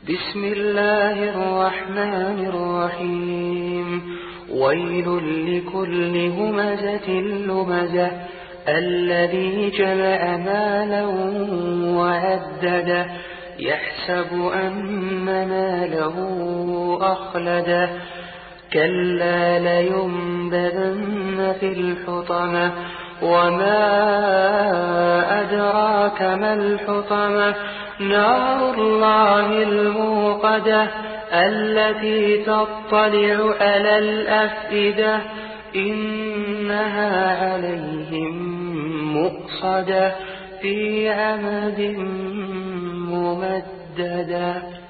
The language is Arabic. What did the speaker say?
بسم الله الرحمن الرحيم ويل لكل همزة لمزة الذي جمع مالا وعدده يحسب أن ماله أخلده كلا لينبذن في الحطمة وما أدراك ما الحطمة نار الله الموقدة التي تطلع على الأفئدة إنها عليهم مؤصدة في عمد ممددة.